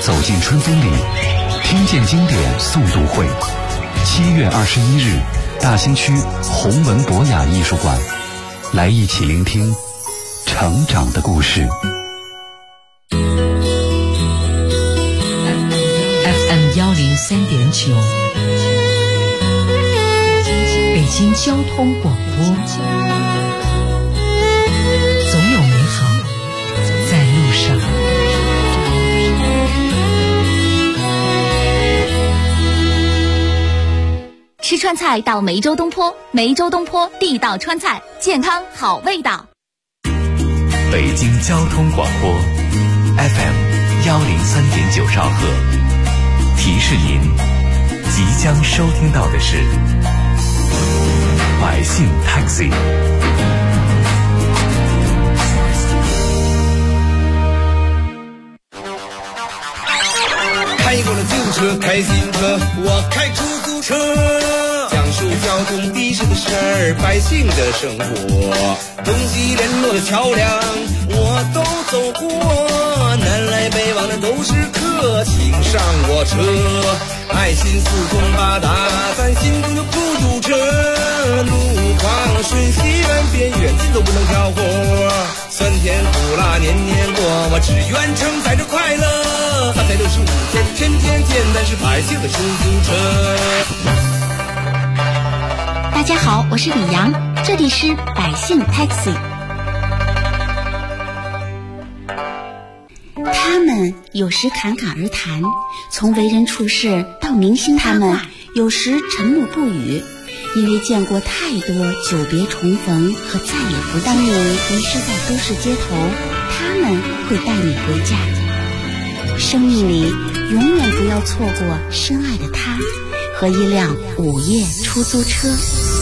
走进春风里，听见经典诵读会。7月21日，大兴区弘文博雅艺术馆，来一起聆听成长的故事。 FM 103.9，北京交通广播。总有美好在路上。 吃川菜到梅州东坡，梅州东坡地道川菜，健康好味道。 北京交通广播 FM 103.9兆赫，提示您即将收听到的是百姓 Taxi。 开过了自行车，开自行车，我开出租车，讲述交通的士的事儿，百姓的生活，东西联络的桥梁我都走过，南来北往的都是客，请上我车，爱心四通八达，咱心中有孤独车，路况瞬息万变，远近都不能挑活，酸甜苦辣年年过，我只愿承载着快乐，365天天天天，但是百姓的出租车。 大家好，我是李阳，这里是百姓 Taxi。 他们有时侃侃而谈，从为人处事到明星他们有时沉默不语，因为见过太多久别重逢和再也不见。当你迷失在都市街头，他们会带你回家。生命里永远不要错过深爱的他和一辆午夜出租车。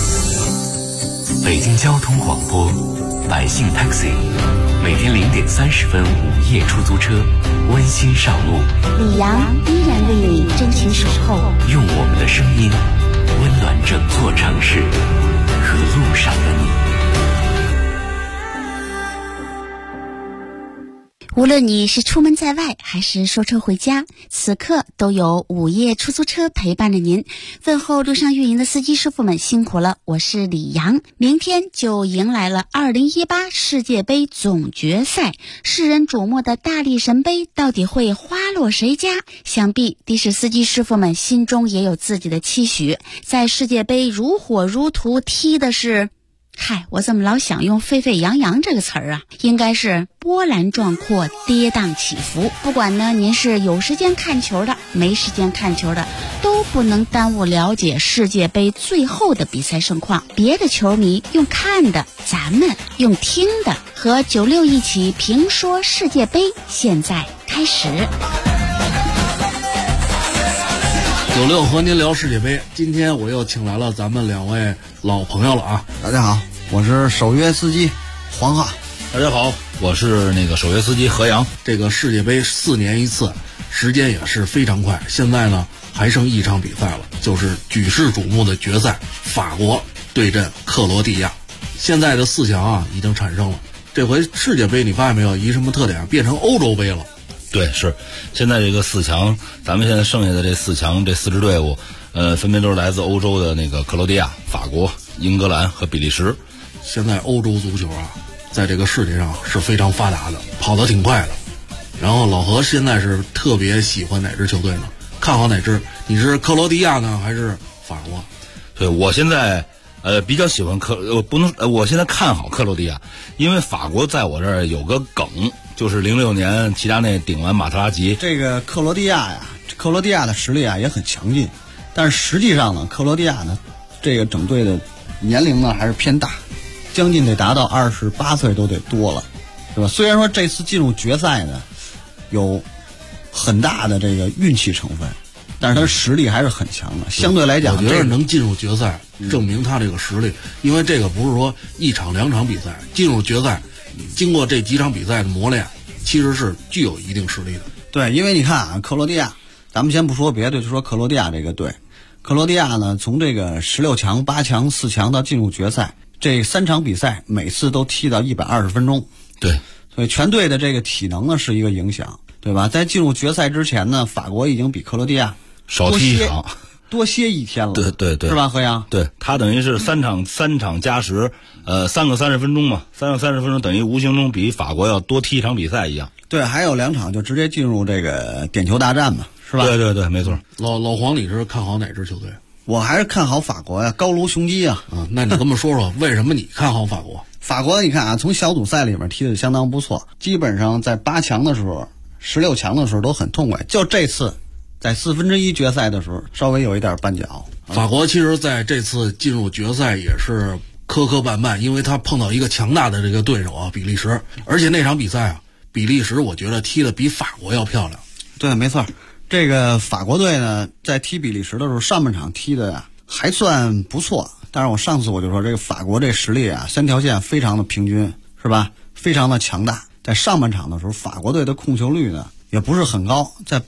北京交通广播百姓 Taxi， 每天0点30分午夜出租车温馨上路， 李阳依然为你真情守候， 用我们的声音温暖整座城市和路上的你。 无论你是出门在外还是说车回家，此刻都有午夜出租车陪伴着您。问候路上运营的司机师傅们辛苦了，我是李阳。明天就迎来了2018世界杯总决赛，世人瞩目的大力神杯到底会花落谁家？想必的士司机师傅们心中也有自己的期许。在世界杯如火如荼踢的是，我怎么老想用沸沸扬扬这个词儿啊？应该是波澜壮阔，跌宕起伏。不管呢您是有时间看球的，没时间看球的，都不能耽误了解世界杯最后的比赛盛况。别的球迷用看的，咱们用听的，和96一起评说世界杯，现在开始。 96和您聊世界杯，今天我又请来了咱们2位老朋友了啊！ 大家好，我是首约司机黄浩。 大家好，我是首约司机何阳。 这个世界杯4年一次，时间也是非常快。现在呢，还剩一场比赛了，就是举世瞩目的决赛，法国对阵克罗地亚。现在的4强啊已经产生了。这回世界杯你发现没有，一什么特点啊？变成欧洲杯了。 对，是现在这个4强，咱们现在剩下的这4强这4支队伍，分别都是来自欧洲的那个克罗地亚、法国、英格兰和比利时。 现在欧洲足球啊，在这个世界上是非常发达的，跑得挺快的。然后老何现在是特别喜欢哪支球队呢？看好哪支？你是克罗地亚呢，还是法国？ 对，我现在比较喜欢我现在看好克罗地亚，因为法国在我这儿有个梗。就是06年齐达内顶完马特拉齐， 这个克罗地亚的实力啊也很强劲，但是实际上呢，克罗地亚呢这个整队的年龄呢还是偏大，将近得达到28岁都得多了，是吧？虽然说这次进入决赛呢有很大的这个运气成分，但是他实力还是很强的。相对来讲， 我觉得能进入决赛，证明他这个实力，因为这个不是说1场2场比赛，进入决赛。经过这几场比赛的磨练，其实是具有一定实力的。 对，因为你看啊，克罗地亚，咱们先不说别的，就说克罗地亚这个队。克罗地亚呢，从这个16强、8强、4强到进入决赛，这3场比赛每次都踢到120分钟。 对， 所以全队的这个体能呢是一个影响。 对吧？在进入决赛之前呢，法国已经比克罗地亚少踢一场， 多歇一天了。 对对对， 是吧，何阳？ 对，他等于是三场加时，3个30分钟嘛，3个30分钟等于无形中比法国要多踢一场比赛一样。 对，还有2场就直接进入这个点球大战嘛，是吧？ 对对对，没错。 老黄，你是看好哪支球队？ 我还是看好法国呀，高卢雄鸡啊。 那你跟我说说，为什么你看好法国？ 法国你看啊，从小组赛里面踢得相当不错，基本上在8强的时候、16强的时候都很痛快，就这次在1/4决赛的时候稍微有一点绊脚。 法国其实在这次进入决赛也是磕磕绊绊，因为他碰到一个强大的这个对手啊，比利时，而且那场比赛啊，比利时我觉得踢得比法国要漂亮。 对，没错。这个法国队呢，在踢比利时的时候，上半场踢的还算不错。但是我上次我就说，这个法国这实力啊，3条线非常的平均，是吧？非常的强大。在上半场的时候，法国队的控球率呢也不是很高，在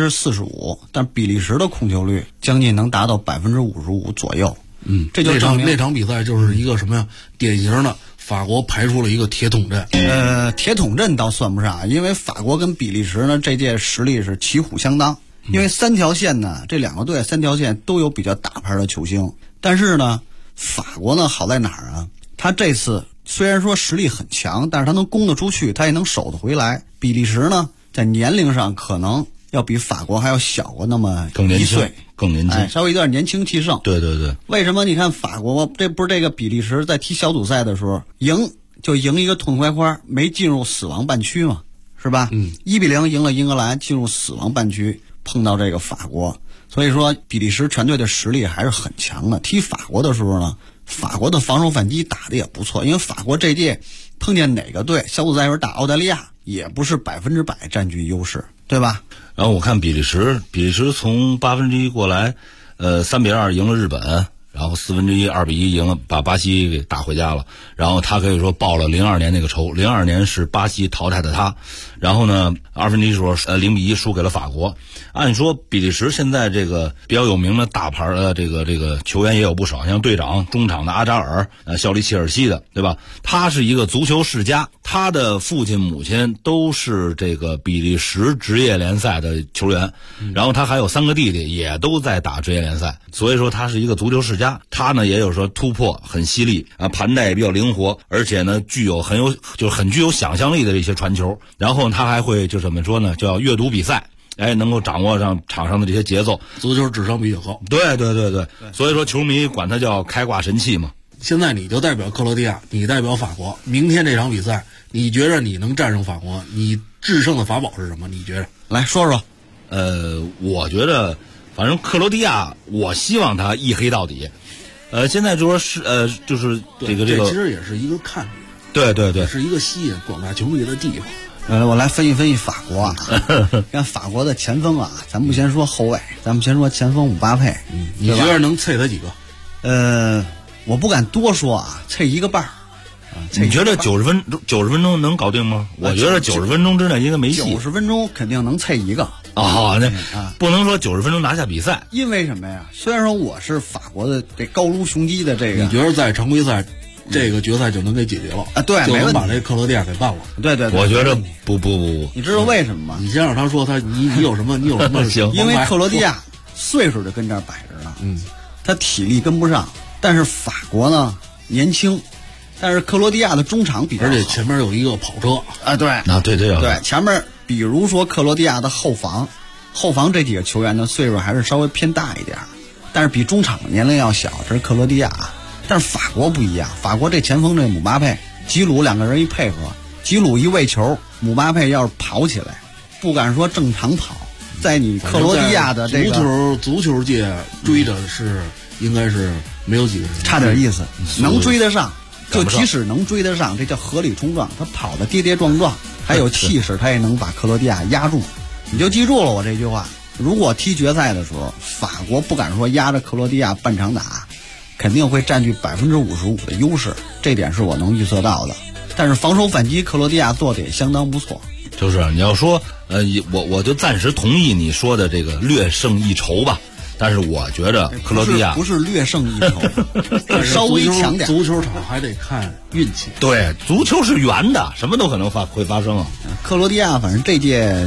45%，但比利时的控球率将近能达到55%左右。这就证明那场比赛就是一个什么呀？典型的法国排出了一个铁桶阵。 铁桶阵倒算不上，因为法国跟比利时呢这届实力是旗鼓相当。因为3条线呢，这2个队3条线都有比较大牌的球星，但是呢，法国呢好在哪儿啊？他这次虽然说实力很强，但是他能攻得出去，他也能守得回来。比利时呢，在年龄上可能要比法国还要小过那么1岁， 更年轻， 稍微有点年轻气盛。 对对对。 为什么你看法国这不是这个比利时在踢小组赛的时候赢一个痛快快，没进入死亡半区嘛，是吧？1-0赢了英格兰，进入死亡半区，碰到这个法国。所以说比利时全队的实力还是很强的。踢法国的时候呢，法国的防守反击打得也不错，因为法国这届碰见哪个队，小组赛时候打澳大利亚也不是100%占据优势，对吧？ 然后我看比利时从1/8过来，3-2赢了日本，然后1/4 2-1赢了，把巴西给打回家了。然后他可以说报了02年那个仇，02年是巴西淘汰的他，然后呢1/2时候0-1输给了法国。按说比利时现在这个比较有名的大牌的这个球员也有不少，像队长中场的阿扎尔，效力切尔西的，对吧？他是一个足球世家，他的父亲母亲都是这个比利时职业联赛的球员，然后他还有3个弟弟也都在打职业联赛，所以说他是一个足球世家。他呢也有说突破很犀利啊，盘带也比较灵活，而且呢很具有想象力的一些传球。然后他还会就怎么说呢，叫阅读比赛。能够掌握上场上的这些节奏， 足球智商比较高。 对，所以说球迷管他叫开挂神器嘛。 现在你就代表克罗地亚，你代表法国，明天这场比赛，你觉着你能战胜法国？你制胜的法宝是什么？你觉着？ 来说说。 我觉得，反正克罗地亚，我希望他一黑到底。现在就说是就是这个其实也是一个看点。 对， 也是一个吸引广大球迷的地方。 我来分析法国啊。看法国的前锋啊，咱不先说后卫，咱们先说前锋姆巴佩。 你觉得能啐他几个？ 我不敢多说啊，啐一个半。 你觉得90分钟能搞定吗？我觉得90分钟之内应该没戏。 90分钟肯定能啐一个。 不能说90分钟拿下比赛。 因为什么呀？虽然说我是法国的这高卢雄鸡的这个， 你觉得在常规赛？这个决赛就能给解决了啊！对， 就能把这克罗地亚给办了。 对， 我觉得不， 你知道为什么吗？ 你先让他说你有什么行？ 因为克罗地亚岁数就跟这儿摆着呢，他体力跟不上，但是法国呢年轻，但是克罗地亚的中场比较好， 而且前面有一个跑车啊，对，前面比如说克罗地亚的后防这几个球员的岁数还是稍微偏大一点，但是比中场年龄要小，这是克罗地亚。但是法国不一样，法国这前锋这姆巴佩、吉鲁2个人一配合，吉鲁一喂球，姆巴佩要是跑起来，不敢说正常跑，在你克罗地亚的这个足球界追的是应该是没有几个人， 差点意思，能追得上，就即使能追得上，这叫合理冲撞，他跑得跌跌撞撞，还有气势，他也能把克罗地亚压住。你就记住了我这句话，如果踢决赛的时候，法国不敢说压着克罗地亚半场打，肯定会占据55%的优势，这点是我能预测到的。但是防守反击，克罗地亚做的也相当不错。 就是你要说，我就暂时同意你说的这个略胜一筹吧。但是我觉得克罗地亚不是略胜一筹，稍微强点。 足球场还得看运气。 对，足球是圆的，什么都可能会发生啊。 克罗地亚反正这届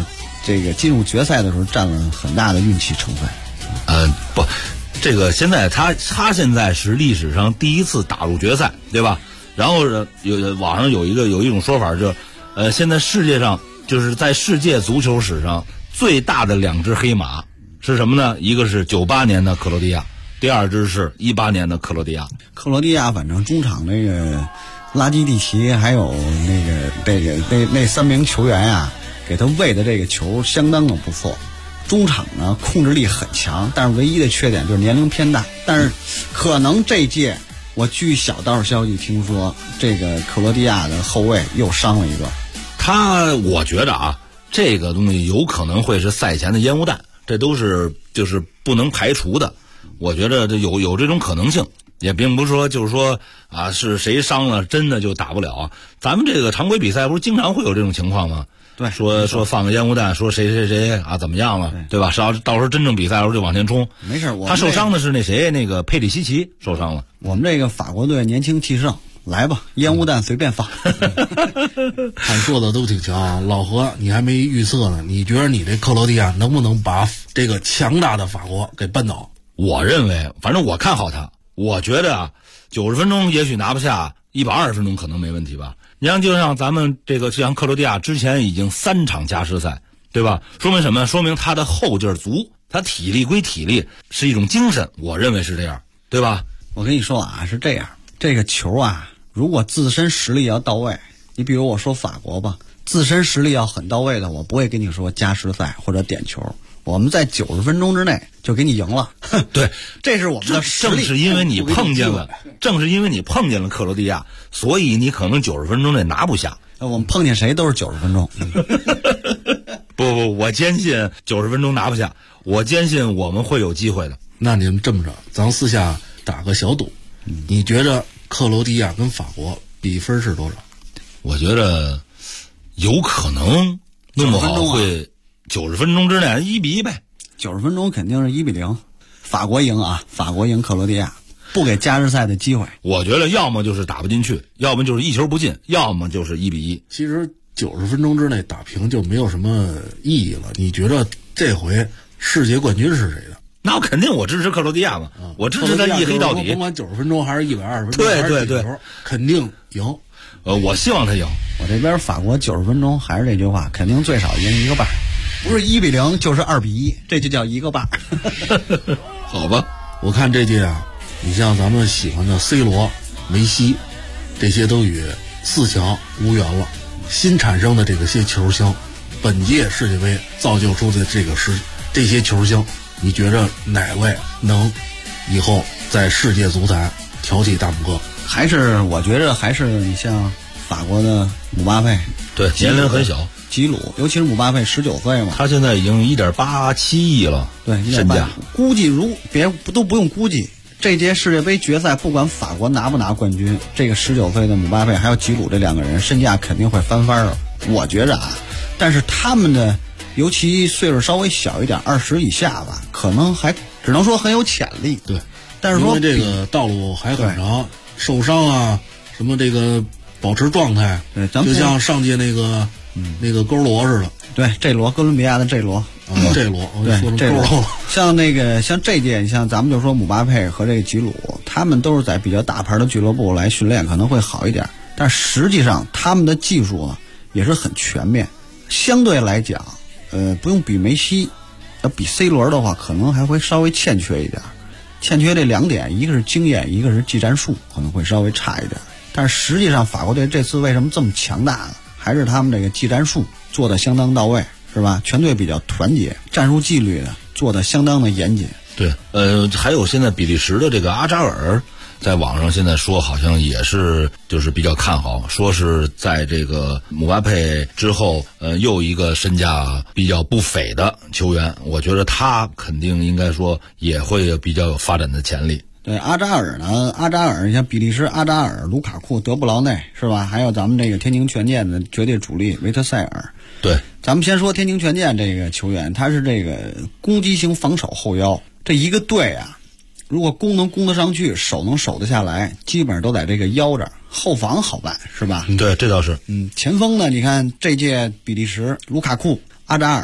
这个进入决赛的时候占了很大的运气成分。 不，这个现在他现在是历史上第一次打入决赛，对吧？然后网上有一种说法，就是现在世界上就是在世界足球史上最大的2只黑马是什么呢？一个是98年的克罗地亚，第二支是18年的克罗地亚。 克罗地亚反正中场那个拉基蒂奇还有那3名球员啊，给他喂的这个球相当的不错。中场呢控制力很强，但是唯一的缺点就是年龄偏大。但是可能这届我据小道消息听说，这个克罗地亚的后卫又伤了一个。 我觉得啊，这个东西有可能会是赛前的烟雾弹，这都是就是不能排除的。我觉得这有这种可能性，也并不是说就是说啊是谁伤了真的就打不了啊。咱们这个常规比赛不是经常会有这种情况吗？ 对， 说放个烟雾弹，说谁啊怎么样了，对吧？到时候真正比赛的时候就往前冲。 没事， 他受伤的是那个佩里西奇受伤了。 我们这个法国队年轻气盛，来吧，烟雾弹随便放。 看说的都挺强，老何你还没预测呢，你觉得你这克罗地亚能不能把这个强大的法国给扳倒？ 我认为，反正我看好他，我觉得啊，90分钟也许拿不下，120分钟可能没问题吧。你像就像咱们这个像克罗地亚之前已经3场加时赛，对吧？说明什么？说明他的后劲足，他体力归体力，是一种精神，我认为是这样，对吧？ 我跟你说啊，是这样，这个球啊，如果自身实力要到位，你比如我说法国吧，自身实力要很到位的，我不会跟你说加时赛或者点球，我们在90分钟之内就给你赢了。 对， 这是我们的实力。 正是因为你碰见了克罗地亚，所以你可能90分钟内拿不下。 我们碰见谁都是90分钟。 不，我坚信90分钟拿不下，我坚信我们会有机会的。 那你们这么着，咱私下打个小赌，你觉着克罗地亚跟法国比分是多少？ 我觉得有可能弄不好会90分钟之内1-1呗。 90分钟肯定是1-0，法国赢啊，法国赢克罗地亚，不给加时赛的机会。 我觉得要么就是打不进去，要么就是1球不进，要么就是1-1。 其实90分钟之内打平就没有什么意义了。你觉得这回世界冠军是谁的？ 那肯定我支持克罗地亚嘛，我支持他一黑到底。 甭管90分钟还是120分钟， 对， 肯定赢。 我希望他赢。 我这边法国90分钟还是这句话，肯定最少赢1个半，不是1-0就是2-1，这就叫1个半。 好吧，我看这届啊，你像咱们喜欢的 C 罗、梅西，这些都与4强无缘了。新产生的这些球星，本届世界杯造就出的这些球星，你觉着哪位能以后在世界足坛挑起大拇哥？ 我觉着还是你像法国的姆巴佩， 对，年龄很小， 吉鲁，尤其是姆巴佩19岁嘛， 他现在已经1.87亿了， 对， 身价。 估计都不用估计，这届世界杯决赛不管法国拿不拿冠军，这个19岁的姆巴佩还有吉鲁这2个人身价肯定会翻番了。我觉着啊，但是他们的尤其岁数稍微小一点，20以下吧，可能还只能说很有潜力。 对， 但是说因为这个道路还很长，受伤啊，什么这个保持状态， 对， 就像上届那个勾罗似的。 对，这罗哥伦比亚的这罗， 这罗， 对，这罗。像这届，你像咱们就说姆巴佩和这个吉鲁，他们都是在比较大牌的俱乐部来训练，可能会好一点。但实际上他们的技术啊也是很全面，相对来讲，不用比梅西，要比 C 罗的话，可能还会稍微欠缺一点。欠缺这2点，一个是经验，一个是技战术，可能会稍微差一点。但是实际上，法国队这次为什么这么强大呢？还是他们这个技战术做的相当到位，是吧？全队比较团结，战术纪律呢做的相当的严谨。 对，还有现在比利时的这个阿扎尔，在网上现在说好像也是就是比较看好，说是在这个姆巴佩之后，又一个身价比较不菲的球员，我觉得他肯定应该说也会比较有发展的潜力。 对，阿扎尔呢？你像比利时阿扎尔、卢卡库、德布劳内是吧？还有咱们这个天津权健的绝对主力维特塞尔。 对， 咱们先说天津权健这个球员，他是这个攻击型防守后腰。这一个队啊，如果攻能攻得上去，守能守得下来，基本上都在这个腰这儿。后防好办是吧？ 对，这倒是。 前锋呢？你看这届比利时卢卡库、阿扎尔、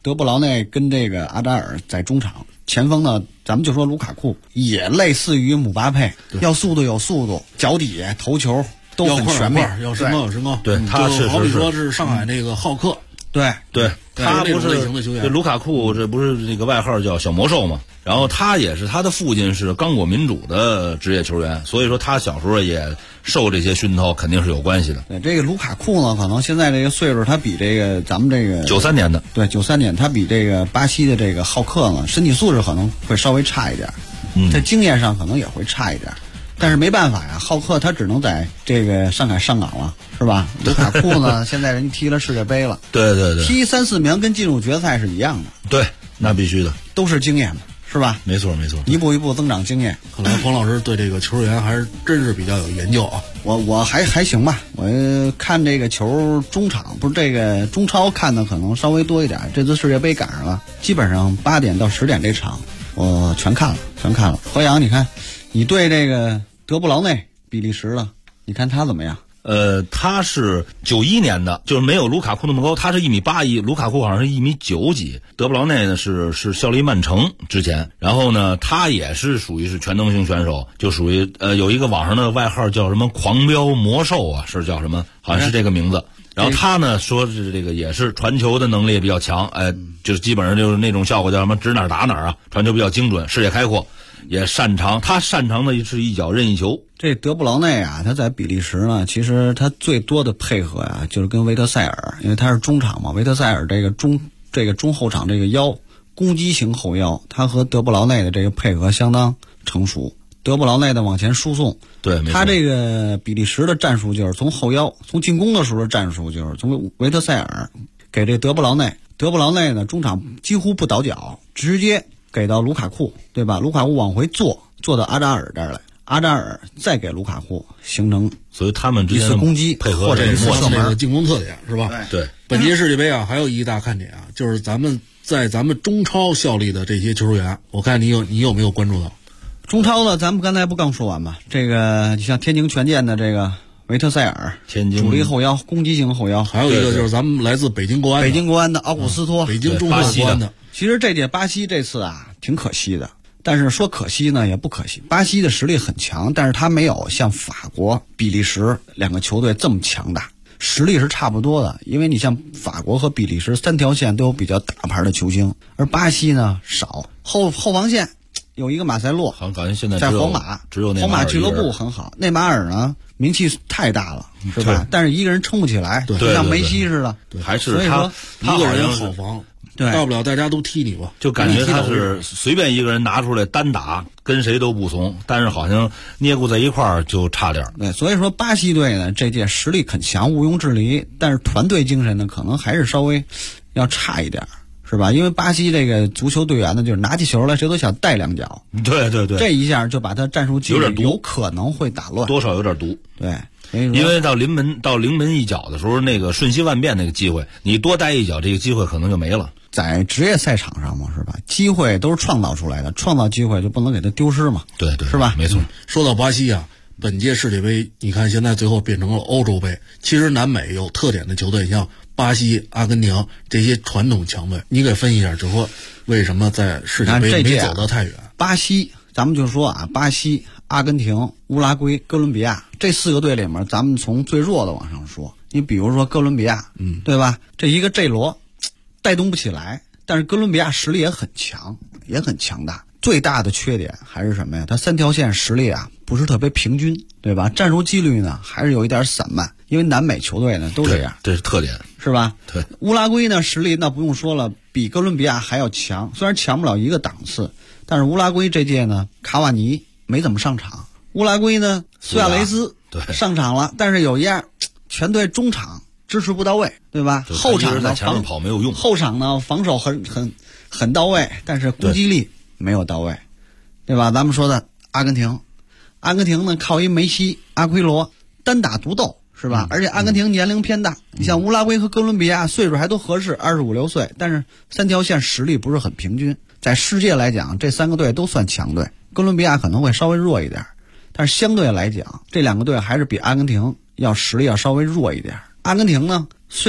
德布劳内跟这个阿扎尔在中场，前锋呢，咱们就说卢卡库也类似于姆巴佩，要速度有速度，脚底下头球都很全面， 要身高有身高。 对，他就好比说是上海那个浩克， 对， 他不是类型的球员。 这卢卡库这不是那个外号叫小魔兽嘛？然后他也是他的父亲是刚果民主的职业球员，所以说他小时候也受这些熏陶，肯定是有关系的。 对，这个卢卡库呢，可能现在这个岁数，他比这个咱们这个 93年的， 对，93年，他比这个巴西的这个浩克呢，身体素质可能会稍微差一点，在经验上可能也会差一点。但是没办法呀，浩克他只能在这个上海上岗了，是吧？卢卡库呢，现在人家踢了世界杯了， 对， 踢3、4名跟进入决赛是一样的。 对，那必须的， 都是经验嘛，是吧？ 没错， 一步一步增长经验。 看来黄老师对这个球员还是真是比较有研究啊。 我还行吧，我看这个球中场不是这个中超看的可能稍微多一点，这次世界杯赶上了，基本上8点到10点这场我全看了。何阳，你看你对这个德布劳内比利时的，你看他怎么样？ 他是91年的，就是没有卢卡库那么高，他是1.81米，卢卡库好像是1.9米几。德布劳内呢是效力曼城之前，然后呢他也是属于是全能型选手，就属于有一个网上的外号叫什么狂飙魔兽啊，是叫什么？好像是这个名字。然后他呢说是这个也是传球的能力比较强，就是基本上就是那种效果叫什么指哪儿打哪儿啊，传球比较精准，视野开阔。也擅长的是一脚任意球。 这德布劳内啊，他在比利时呢，其实他最多的配合啊，就是跟维特塞尔，因为他是中场嘛。维特塞尔这个中后场这个腰，攻击型后腰，他和德布劳内的这个配合相当成熟。德布劳内的往前输送， 对，没错， 他这个比利时的战术就是从后腰，从进攻的时候的战术就是从维特塞尔给这德布劳内，德布劳内呢中场几乎不倒脚，直接给到卢卡库，对吧？卢卡库往回坐到阿扎尔这儿来，阿扎尔再给卢卡库，形成所以他们之间一次攻击配合或者是这个进攻特点是吧？ 对。 本届世界杯啊，还有一大看点啊，就是咱们中超效力的这些球员，我看你有没有关注到？ 中超的，咱们刚才不刚说完吗？这个你像天津权健的这个维特塞尔， 天津主力后腰，攻击型后腰， 还有一个就是咱们来自北京国安的奥古斯托， 北京中赫国安的。 其实这届巴西这次啊挺可惜的，但是说可惜呢也不可惜。巴西的实力很强，但是他没有像法国、比利时两个球队这么强大，实力是差不多的。因为你像法国和比利时3条线都有比较大牌的球星，而巴西呢少，后防线有一个马塞洛， 好像感觉现在在皇马， 只有皇马俱乐部很好。内马尔呢名气太大了，是吧？但是一个人撑不起来，就像梅西似的。 还是他一个人好防， 对， 大不了大家都踢你吧。 就感觉他是随便一个人拿出来单打，跟谁都不怂，但是好像捏咕在一块儿就差点。 对，所以说巴西队呢这届实力很强，毋庸置疑，但是团队精神呢可能还是稍微要差一点。是吧？因为巴西这个足球队员呢，就是拿起球来谁都想带两脚。 对， 这一下就把他战术纪律有可能会打乱， 多少有点毒。 对， 因为到临门一脚的时候，那个瞬息万变那个机会，你多带一脚，这个机会可能就没了。 在职业赛场上嘛，是吧？机会都是创造出来的，创造机会就不能给他丢失嘛。 对， 是吧？ 没错。 说到巴西啊，本届世界杯，你看现在最后变成了欧洲杯。其实南美有特点的球队，像巴西、阿根廷这些传统强队，你给分析一下，就说为什么在世界杯没走得太远？ 巴西，咱们就说啊，巴西、阿根廷、乌拉圭、哥伦比亚这4个队里面，咱们从最弱的往上说。你比如说哥伦比亚，对吧？这一个 J 罗带动不起来，但是哥伦比亚实力也很强，也很强大。最大的缺点还是什么呀？他3条线实力啊不是特别平均，对吧？战术纪律呢还是有一点散漫，因为南美球队呢都这样， 这是特点， 是吧？ 对。 乌拉圭呢实力那不用说了，比哥伦比亚还要强，虽然强不了一个档次，但是乌拉圭这届呢卡瓦尼没怎么上场，乌拉圭呢苏亚雷斯上场了，但是有一样，全队中场支持不到位，对吧？后场呢前面跑没有用， 后场呢防守很到位，但是攻击力没有到位，对吧？咱们说的阿根廷呢靠一梅西、阿奎罗单打独斗，是吧？而且阿根廷年龄偏大，你像乌拉圭和哥伦比亚岁数还都合适，25、26岁，但是3条线实力不是很平均。在世界来讲，这3个队都算强队，哥伦比亚可能会稍微弱一点，但是相对来讲，这2个队还是比阿根廷实力要稍微弱一点。阿根廷呢岁数大，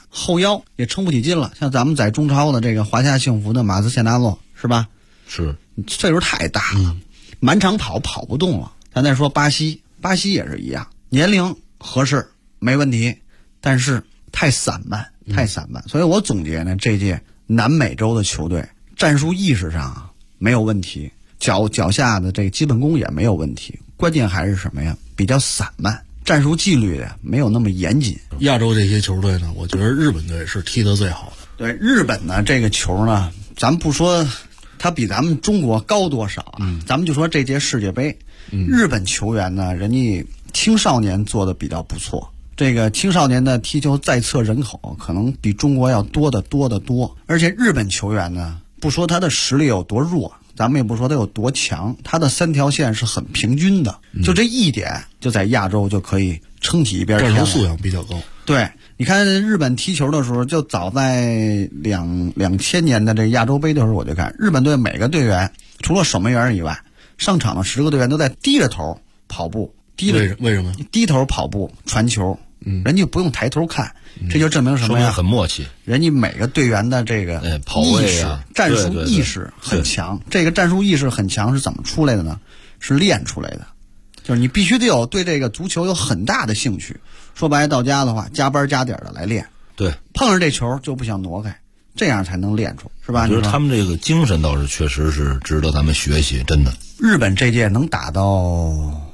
后腰也撑不起劲了。像咱们在中超的这个华夏幸福的马斯切纳洛是吧？ 是岁数太大了，满场跑不动了。咱再说巴西也是一样，年龄合适没问题，但是太散漫。所以我总结呢，这届南美洲的球队战术意识上没有问题，脚下的这个基本功也没有问题，关键还是什么呀？比较散漫，战术纪律的没有那么严谨。 亚洲这些球队呢，我觉得日本队是踢得最好的。 对，日本呢这个球呢，咱们不说它比咱们中国高多少啊，咱们就说这届世界杯，日本球员呢，人家青少年做的比较不错。这个青少年的踢球在册人口可能比中国要多得多，而且日本球员呢，不说他的实力有多弱，咱们也不说他有多强，他的3条线是很平均的，就这一点就在亚洲就可以撑起一边天了。 战术素养比较高。 对，你看日本踢球的时候，就早在2000年的这亚洲杯的时候，我就看日本队每个队员除了守门员以外，上场的10个队员都在低着头跑步， 为什么？ 低头跑步传球。人家不用抬头看，这就证明什么呀？ 说明很默契。 人家每个队员的这个跑位啊， 战术意识很强。这个战术意识很强是怎么出来的呢？是练出来的。就是你必须得有对这个足球有很大的兴趣。说白了，到家的话，加班加点的来练。 对， 碰上这球就不想挪开，这样才能练出，是吧？ 我觉得他们这个精神倒是确实是值得咱们学习，真的。 日本这届能打到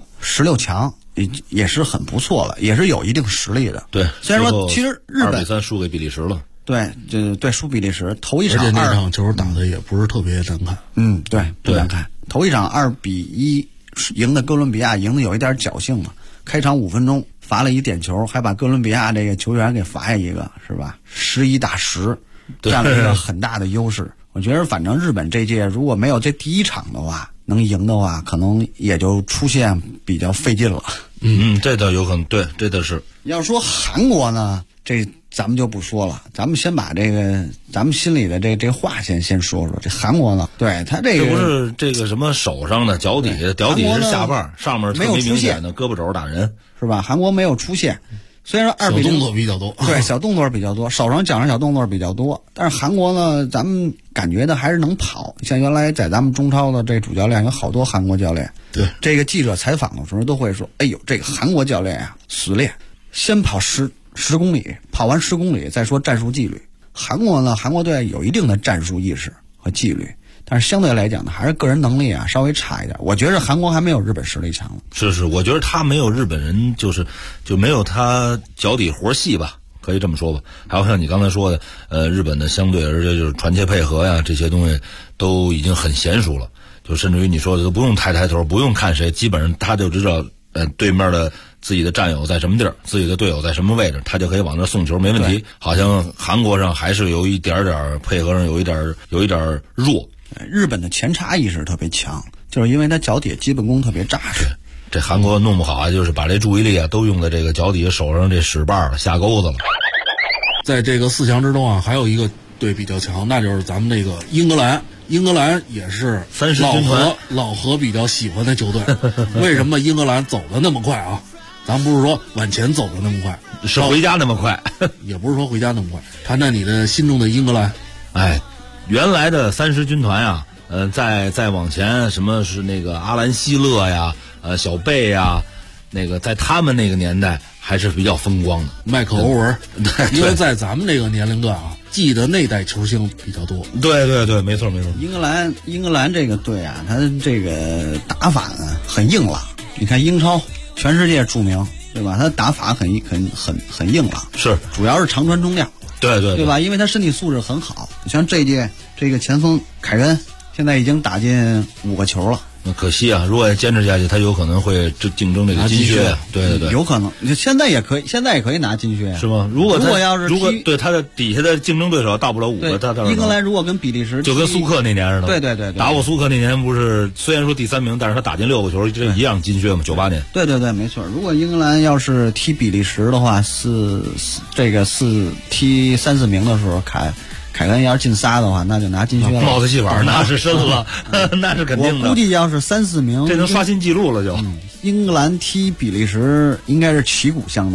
16强。也是很不错了，也是有一定实力的。 对， 虽然说其实日本 2比3输给比利时了。 对，输比利时，头一场而且那场球打的也不是特别难看。 对，不难看。头一场2比1赢的哥伦比亚，赢的有一点侥幸嘛。开场5分钟罚了一点球，还把哥伦比亚这个球员给罚下一个，是吧？11打10，占了一个很大的优势。我觉得反正日本这届如果没有这第一场的话，能赢的话，可能也就出现比较费劲了。 这倒有可能，对，这倒是。 要说韩国呢，这咱们就不说了，咱们先把这个咱们心里的这话先说说。这韩国呢，对他这个不是这个什么手上的脚底是下巴，上面没有明显的胳膊肘打人， 是吧？韩国没有出现。虽然说2比0 小动作比较多， 对，小动作比较多，手上脚上小动作比较多，但是韩国呢，咱们感觉的还是能跑。像原来在咱们中超的这主教练有好多韩国教练， 对， 这个记者采访的时候都会说：“哎呦，这个韩国教练呀，死练，先跑10公里，跑完10公里再说战术纪律。”韩国队有一定的战术意识和纪律。但是相对来讲呢，还是个人能力稍微差一点。我觉得韩国还没有日本实力强了。 是，我觉得他没有日本人，就没有他脚底活细吧，可以这么说吧。还有像你刚才说的，日本的相对而且就是传切配合呀，这些东西都已经很娴熟了。就甚至于你说的都不用抬头，不用看谁，基本上他就知道，对面的自己的战友在什么地儿，自己的队友在什么位置，他就可以往那送球，没问题。好像韩国上还是有一点配合上有一点弱。 日本的前插意识特别强，就是因为他脚底基本功特别扎实。 这韩国弄不好啊，就是把这注意力都用在这个脚底下手上这使把了，下钩子了。 在这个4强之中啊，还有一个队比较强，那就是咱们这个英格兰。英格兰也是老何比较喜欢的球队。为什么英格兰走得那么快啊？咱不是说往前走的那么快， 是回家那么快， 也不是说回家那么快。谈谈你的心中的英格兰。 原来的30军团呀，再往前，什么是那个阿兰希勒呀，小贝呀，那个在他们那个年代还是比较风光的。 麦克欧文，因为在咱们这个年龄段啊，记得那代球星比较多。 对，没错。 英格兰这个队啊，他这个打法呢很硬朗。你看英超，全世界著名，对吧？他打法很硬朗， 是， 主要是长传中量。对吧？因为他身体素质很好。像这届这个前锋凯恩，现在已经打进5个球了。 那可惜啊，如果坚持下去，他有可能会竞争这个金靴。对， 有可能。现在也可以拿金靴， 是吗？如果对他的底下的竞争对手到不了5个，他英格兰如果跟比利时就跟苏克那年似的。 对， 打过苏克那年不是虽然说第3名，但是他打进6个球，这一样金靴嘛，98年。 对，没错。如果英格兰要是踢比利时的话，踢3、4名的时候，凯恩要是进仨的话，那就拿金靴了。 帽子戏法那是深了，那是肯定的。 我估计要是3、4名， 这能刷新记录了就。 英格兰踢比利时应该是旗鼓相当，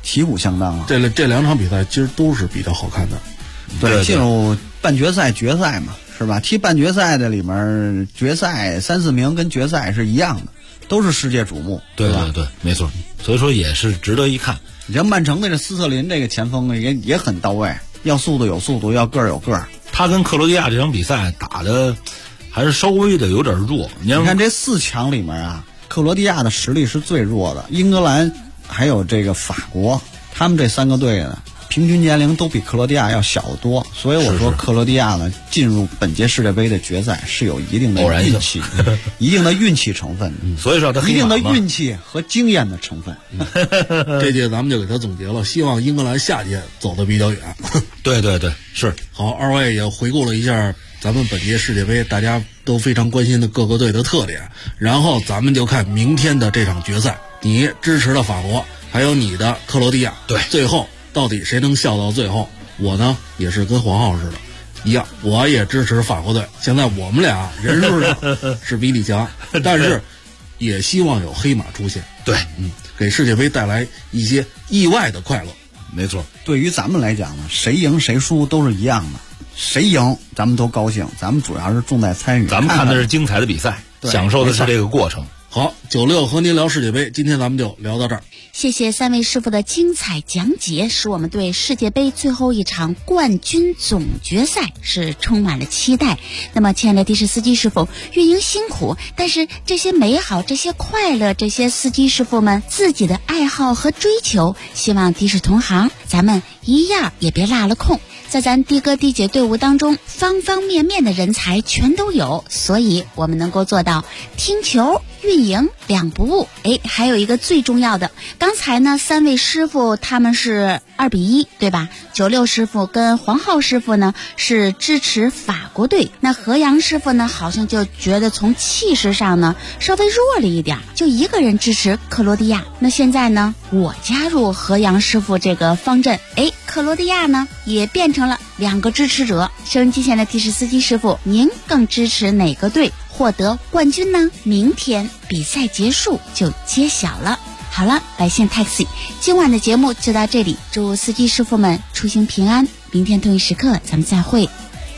旗鼓相当了。 这两场比赛其实都是比较好看的。 对，进入半决赛、决赛嘛，是吧？踢半决赛的里面，决赛3、4名跟决赛是一样的，都是世界瞩目， 对吧？ 对，没错。所以说也是值得一看。 你像曼城的这斯特林这个前锋也很到位，要速度有速度，要个儿有个儿。 他跟克罗地亚这场比赛打的还是稍微的有点弱。你看这4强里面啊，克罗地亚的实力是最弱的，英格兰还有这个法国，他们这3个队呢，平均年龄都比克罗地亚要小得多，所以我说克罗地亚呢进入本届世界杯的决赛是有一定的运气，一定的运气成分， 所以说他一定的运气和经验的成分。 这届咱们就给他总结了，希望英格兰下届走得比较远。 对，是。 好，二位也回顾了一下咱们本届世界杯大家都非常关心的各个队的特点，然后咱们就看明天的这场决赛，你支持的法国还有你的克罗地亚， 对， 最后到底谁能笑到最后？我呢也是跟黄浩似的一样，我也支持法国队。现在我们俩人数上是比你强，但是也希望有黑马出现。 对， 给世界杯带来一些意外的快乐。 没错， 对于咱们来讲呢，谁赢谁输都是一样的，谁赢咱们都高兴，咱们主要是重在参与， 咱们看的是精彩的比赛，享受的是这个过程。 好，96和您聊世界杯，今天咱们就聊到这儿。 谢谢3位师傅的精彩讲解，使我们对世界杯最后一场冠军总决赛是充满了期待。那么亲爱的的士司机师傅，运营辛苦，但是这些美好、这些快乐，这些司机师傅们自己的爱好和追求，希望的士同行咱们一样也别落了空。在咱的哥的姐队伍当中，方方面面的人才全都有，所以我们能够做到听球运营2不误。还有一个最重要的，刚才呢3位师傅他们是2比1，对吧？96师傅跟黄浩师傅呢是支持法国队，那何阳师傅呢好像就觉得从气势上呢稍微弱了一点，就一个人支持克罗地亚。那现在呢，我加入何阳师傅这个方阵，克罗地亚呢也变成了2个支持者。收音机前的的士司机师傅，您更支持哪个队获得冠军呢？明天比赛结束就揭晓了。好了，百姓 Taxi 今晚的节目就到这里，祝司机师傅们出行平安，明天同一时刻咱们再会。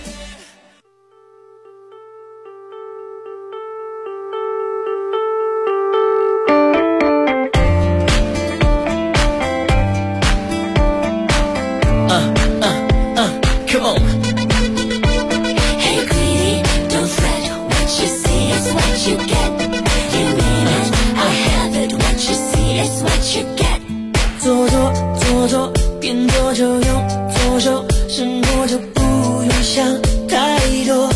Come on. Hey, greedy, don't fret. What you see is what you get. You mean it, I have it. What you see is what you get. 做做，边做就用左手，生活就不用想太多。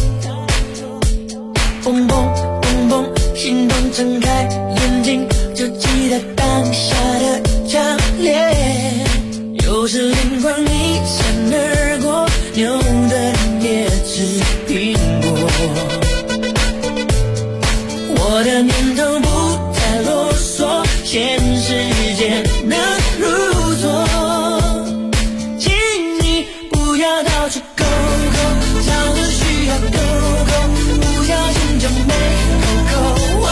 蹦蹦蹦蹦，心动睁开眼睛，就记得当下的强烈。有时灵光一闪而过，牛的也吃苹果。我的念头不太啰嗦，现实间能入座。请你不要到处勾勾，找个需要勾勾，不小心就没勾勾。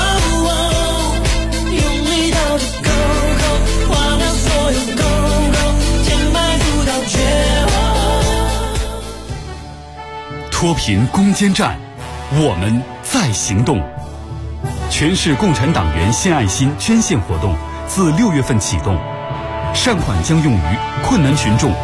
用力到处勾勾，忘了所有勾勾，填满不到绝望。 脱贫攻坚战，我们在行动。全市共产党员献爱心捐献活动自6月份启动，善款将用于困难群众